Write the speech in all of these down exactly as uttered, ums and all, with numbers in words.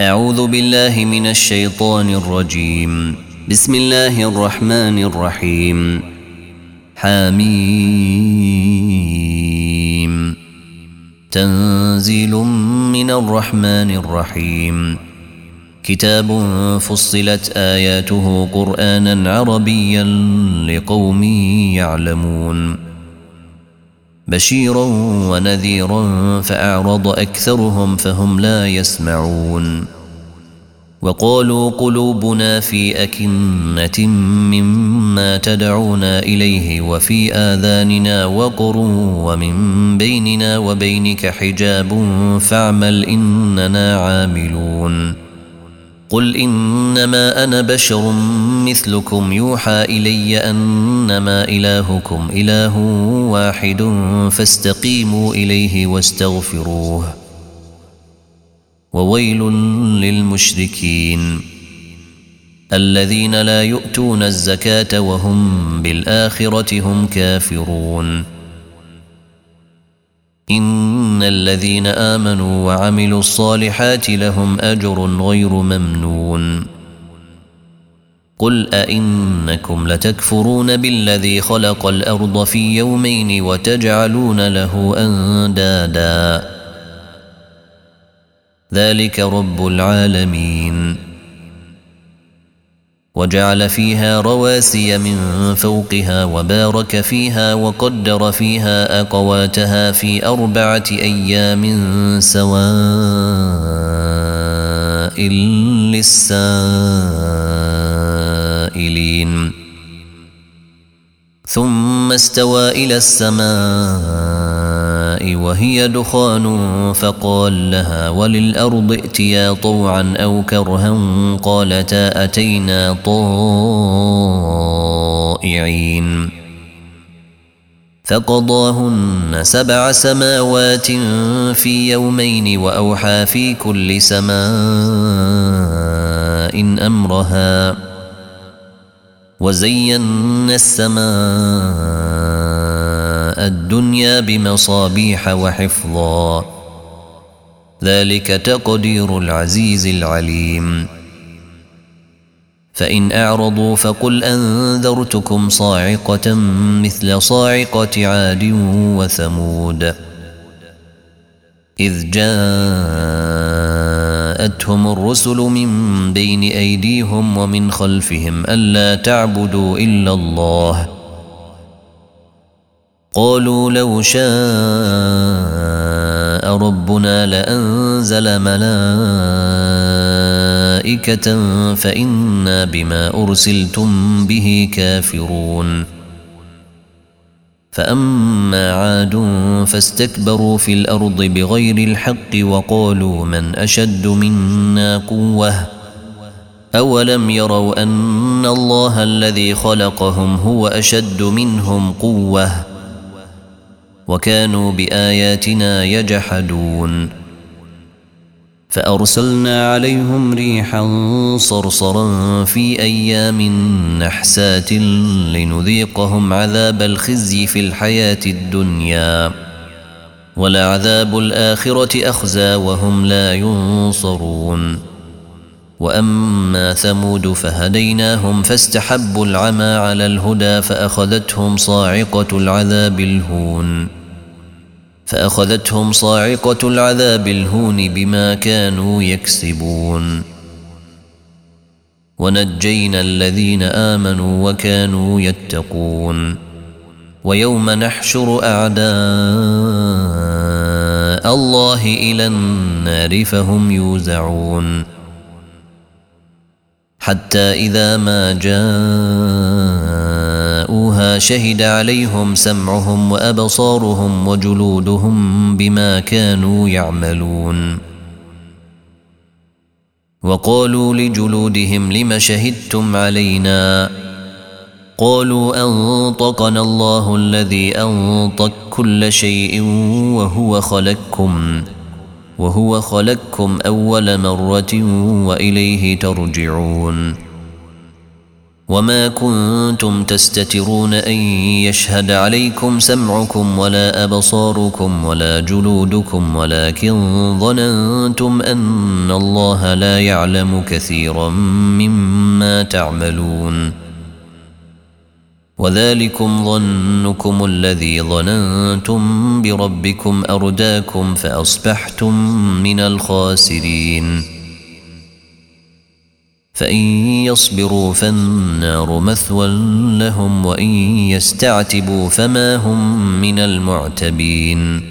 أعوذ بالله من الشيطان الرجيم. بسم الله الرحمن الرحيم. حميم. تنزيل من الرحمن الرحيم. كتاب فصلت آياته قرآنا عربيا لقوم يعلمون، بشيرا ونذيرا فأعرض أكثرهم فهم لا يسمعون. وقالوا قلوبنا في أكنة مما تدعونا إليه وفي آذاننا وقر ومن بيننا وبينك حجاب فاعمل إننا عاملون. قل إنما أنا بشر مثلكم يوحى إلي أنما إلهكم إله واحد فاستقيموا إليه واستغفروه. وويل للمشركين الذين لا يؤتون الزكاة وهم بالآخرة هم كافرون. إن الذين آمنوا وعملوا الصالحات لهم أجر غير ممنون. قل أئنكم لتكفرون بالذي خلق الأرض في يومين وتجعلون له أندادا ذلك رب العالمين. وجعل فيها رواسي من فوقها وبارك فيها وقدر فيها أقواتها في أربعة أيام سواء للسائلين. ثم استوى إلى السماء وهي دخان فقال لها وللأرض ائتيا طوعا أو كرها قالتا أتينا طائعين. فقضاهن سبع سماوات في يومين وأوحى في كل سماء أمرها وزينا السماء الدنيا بمصابيح وحفظا ذلك تقدير العزيز العليم. فإن أعرضوا فقل أنذرتكم صاعقة مثل صاعقة عاد وثمود إذ جاءتهم الرسل من بين أيديهم ومن خلفهم ألا تعبدوا إلا الله قالوا لو شاء ربنا لأنزل ملائكة فإنا بما أرسلتم به كافرون. فأما عاد فاستكبروا في الأرض بغير الحق وقالوا من أشد منا قوة أولم يروا أن الله الذي خلقهم هو أشد منهم قوة وكانوا بآياتنا يجحدون. فأرسلنا عليهم ريحا صرصرا في أيام نحسات لنذيقهم عذاب الخزي في الحياة الدنيا ولعذاب الآخرة أخزى وهم لا ينصرون. وأما ثمود فهديناهم فاستحبوا العمى على الهدى فأخذتهم صاعقة العذاب الهون فأخذتهم صاعقة العذاب الهون بما كانوا يكسبون. ونجينا الذين آمنوا وكانوا يتقون. ويوم نحشر أعداء الله إلى النار فهم يوزعون حتى إذا ما جاءوها شهد عليهم سمعهم وأبصارهم وجلودهم بما كانوا يعملون. وقالوا لجلودهم لم شهدتم علينا قالوا أنطقنا الله الذي أنطق كل شيء وهو خلقكم وهو خلقكم أول مرة وإليه ترجعون. وما كنتم تستترون أن يشهد عليكم سمعكم ولا أبصاركم ولا جلودكم ولكن ظننتم أن الله لا يعلم كثيرا مما تعملون وذلكم ظنكم الذي ظننتم بربكم أرداكم فأصبحتم من الخاسرين فإن يصبروا فالنار مثوى لهم وإن يستعتبوا فما هم من المعتبين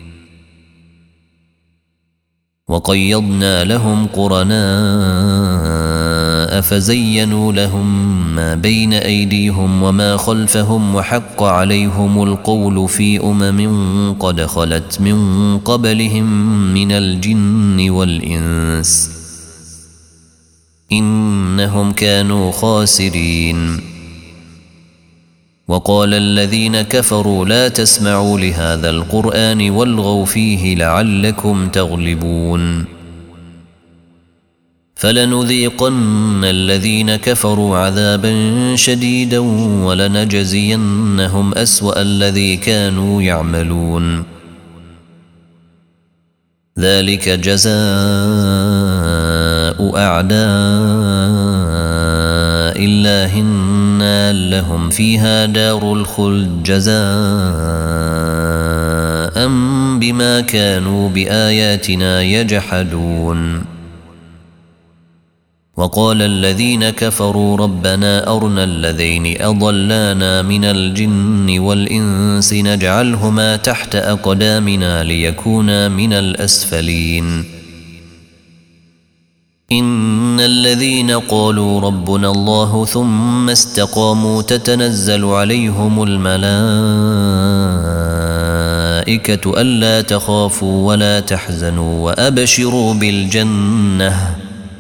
وقيضنا لهم قرناء فزينوا لهم ما بين أيديهم وما خلفهم وحق عليهم القول في أمم قد خلت من قبلهم من الجن والإنس إنهم كانوا خاسرين وقال الذين كفروا لا تسمعوا لهذا القرآن والغوا فيه لعلكم تغلبون فلنذيقن الذين كفروا عذابا شديدا ولنجزينهم أسوأ الذي كانوا يعملون ذلك جزاء أعداء الله النار لهم فيها دار الخلد جزاء بما كانوا بآياتنا يجحدون وقال الذين كفروا ربنا أرنا الذين أضلانا من الجن والإنس نجعلهما تحت أقدامنا ليكونا من الأسفلين إن الذين قالوا ربنا الله ثم استقاموا تتنزل عليهم الملائكة ألا تخافوا ولا تحزنوا وأبشروا بالجنة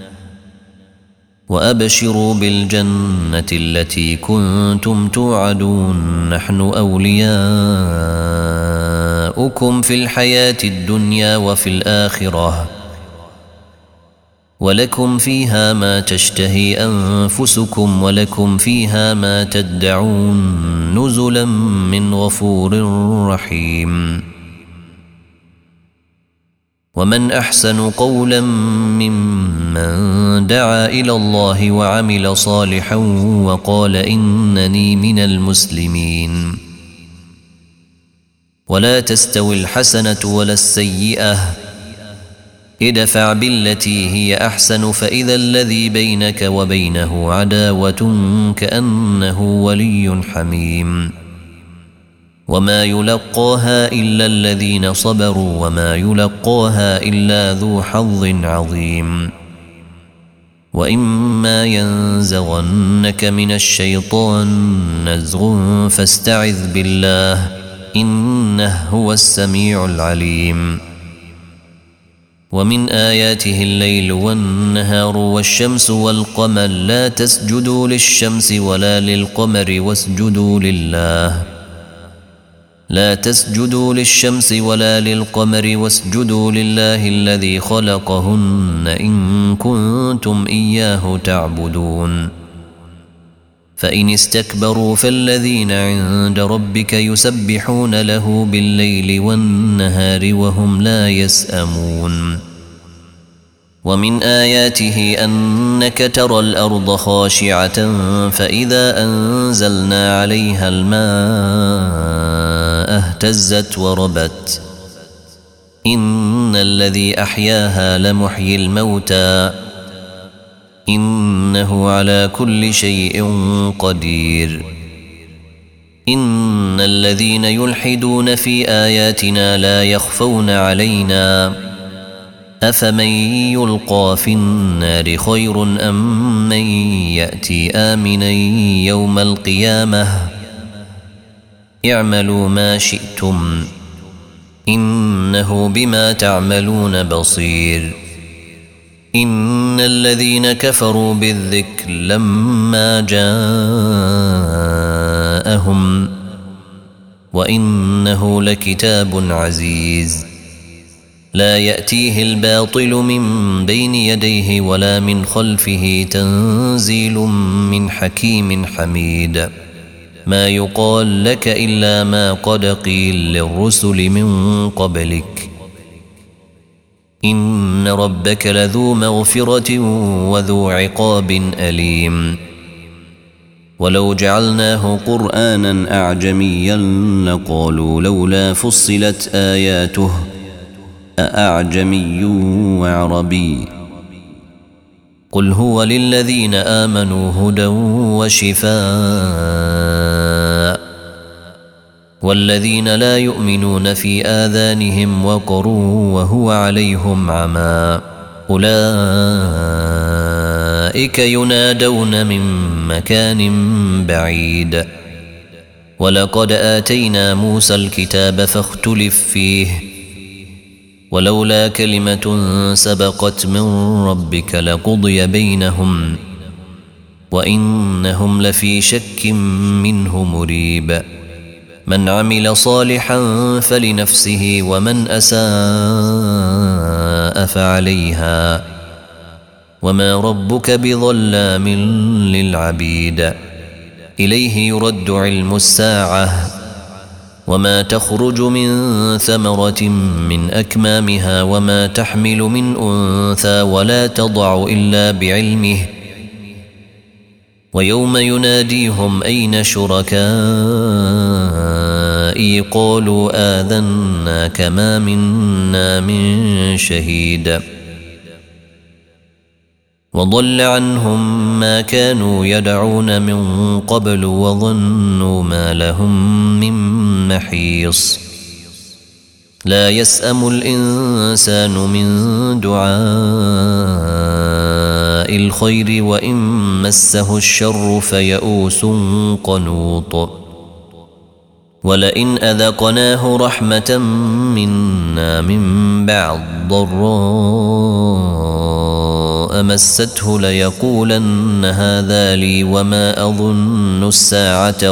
وأبشروا بالجنة التي كنتم توعدون نحن أولياؤكم في الحياة الدنيا وفي الآخرة ولكم فيها ما تشتهي أنفسكم ولكم فيها ما تدعون نزلا من غفور رحيم ومن أحسن قولا ممن دعا إلى الله وعمل صالحا وقال إنني من المسلمين ولا تستوي الحسنة ولا السيئة ادفع بالتي هي أحسن فإذا الذي بينك وبينه عداوة كأنه ولي حميم وما يلقاها إلا الذين صبروا وما يلقاها إلا ذو حظ عظيم وإما ينزغنك من الشيطان نزغ فاستعذ بالله إنه هو السميع العليم ومن آياته الليل والنهار والشمس والقمر لا تسجدوا للشمس ولا للقمر واسجدوا لله لا تسجدوا للشمس ولا للقمر واسجدوا لله الذي خلقهن إن كنتم إياه تعبدون فإن استكبروا فالذين عند ربك يسبحون له بالليل والنهار وهم لا يسأمون ومن آياته أنك ترى الأرض خاشعة فإذا أنزلنا عليها الماء اهتزت وربت إن الذي أحياها لمحيي الموتى إنه على كل شيء قدير إن الذين يلحدون في آياتنا لا يخفون علينا أفمن يلقى في النار خير أم من يأتي آمنا يوم القيامة اعملوا ما شئتم إنه بما تعملون بصير إن الذين كفروا بالذكر لما جاءهم وإنه لكتاب عزيز لا يأتيه الباطل من بين يديه ولا من خلفه تنزيل من حكيم حميد ما يقال لك إلا ما قد قيل للرسل من قبلك إن ربك لذو مغفرة وذو عقاب أليم ولو جعلناه قرآنا أعجميا لقالوا لولا فصلت آياته أأعجمي وعربي قل هو للذين آمنوا هدى وشفاء والذين لا يؤمنون في آذانهم وقر وهو عليهم عمى أولئك ينادون من مكان بعيد ولقد آتينا موسى الكتاب فاختلف فيه ولولا كلمة سبقت من ربك لقضي بينهم وإنهم لفي شك منه مريب من عمل صالحا فلنفسه ومن أساء فعليها وما ربك بظلام للعبيد إليه يرد علم الساعة وما تخرج من ثمرة من أكمامها وما تحمل من أنثى ولا تضع إلا بعلمه ويوم يناديهم أين شركائي قالوا آذناك ما منا من شهيد وضل عنهم ما كانوا يدعون من قبل وظنوا ما لهم من محيص لا يسأم الإنسان من دعاء الخير وإن مسه الشر فيئوس قنوط ولئن أذقناه رحمة منا من بعد ضراء مسته ليقولن هذا لي وما أظن الساعة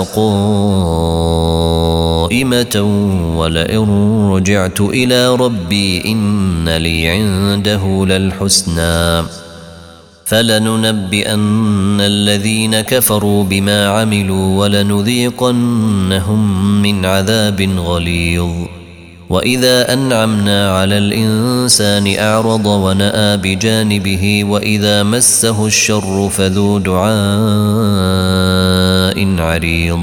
قائمة ولئن رجعت إلى ربي إن لي عنده للحسنى فلننبئن الذين كفروا بما عملوا ولنذيقنهم من عذاب غليظ وإذا أنعمنا على الإنسان أعرض ونأى بجانبه وإذا مسه الشر فذو دعاء عريض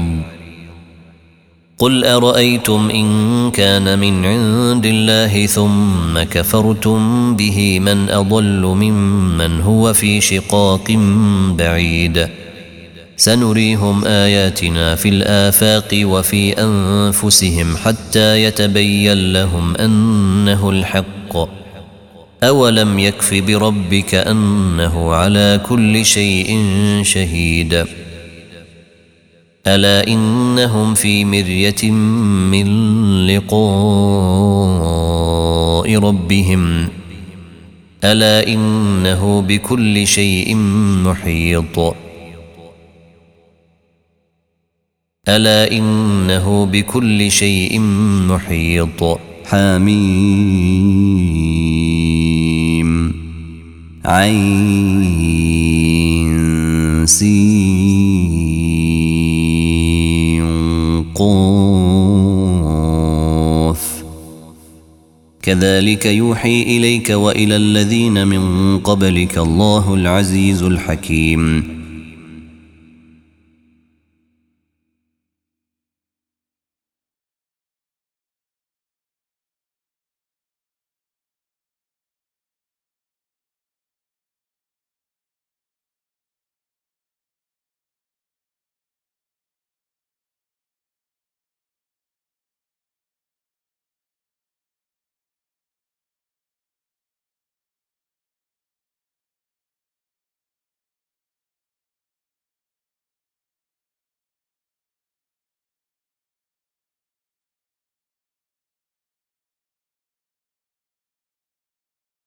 قل أرأيتم إن كان من عند الله ثم كفرتم به من أضل ممن هو في شقاق بعيد سنريهم آياتنا في الآفاق وفي أنفسهم حتى يتبين لهم أنه الحق أولم يكف بربك أنه على كل شيء شهيد ألا إنهم في مرية من لقاء ربهم ألا إنه بكل شيء محيط ألا إنه بكل شيء محيط حميم عين سين قاف كذلك يوحي إليك وإلى الذين من قبلك الله العزيز الحكيم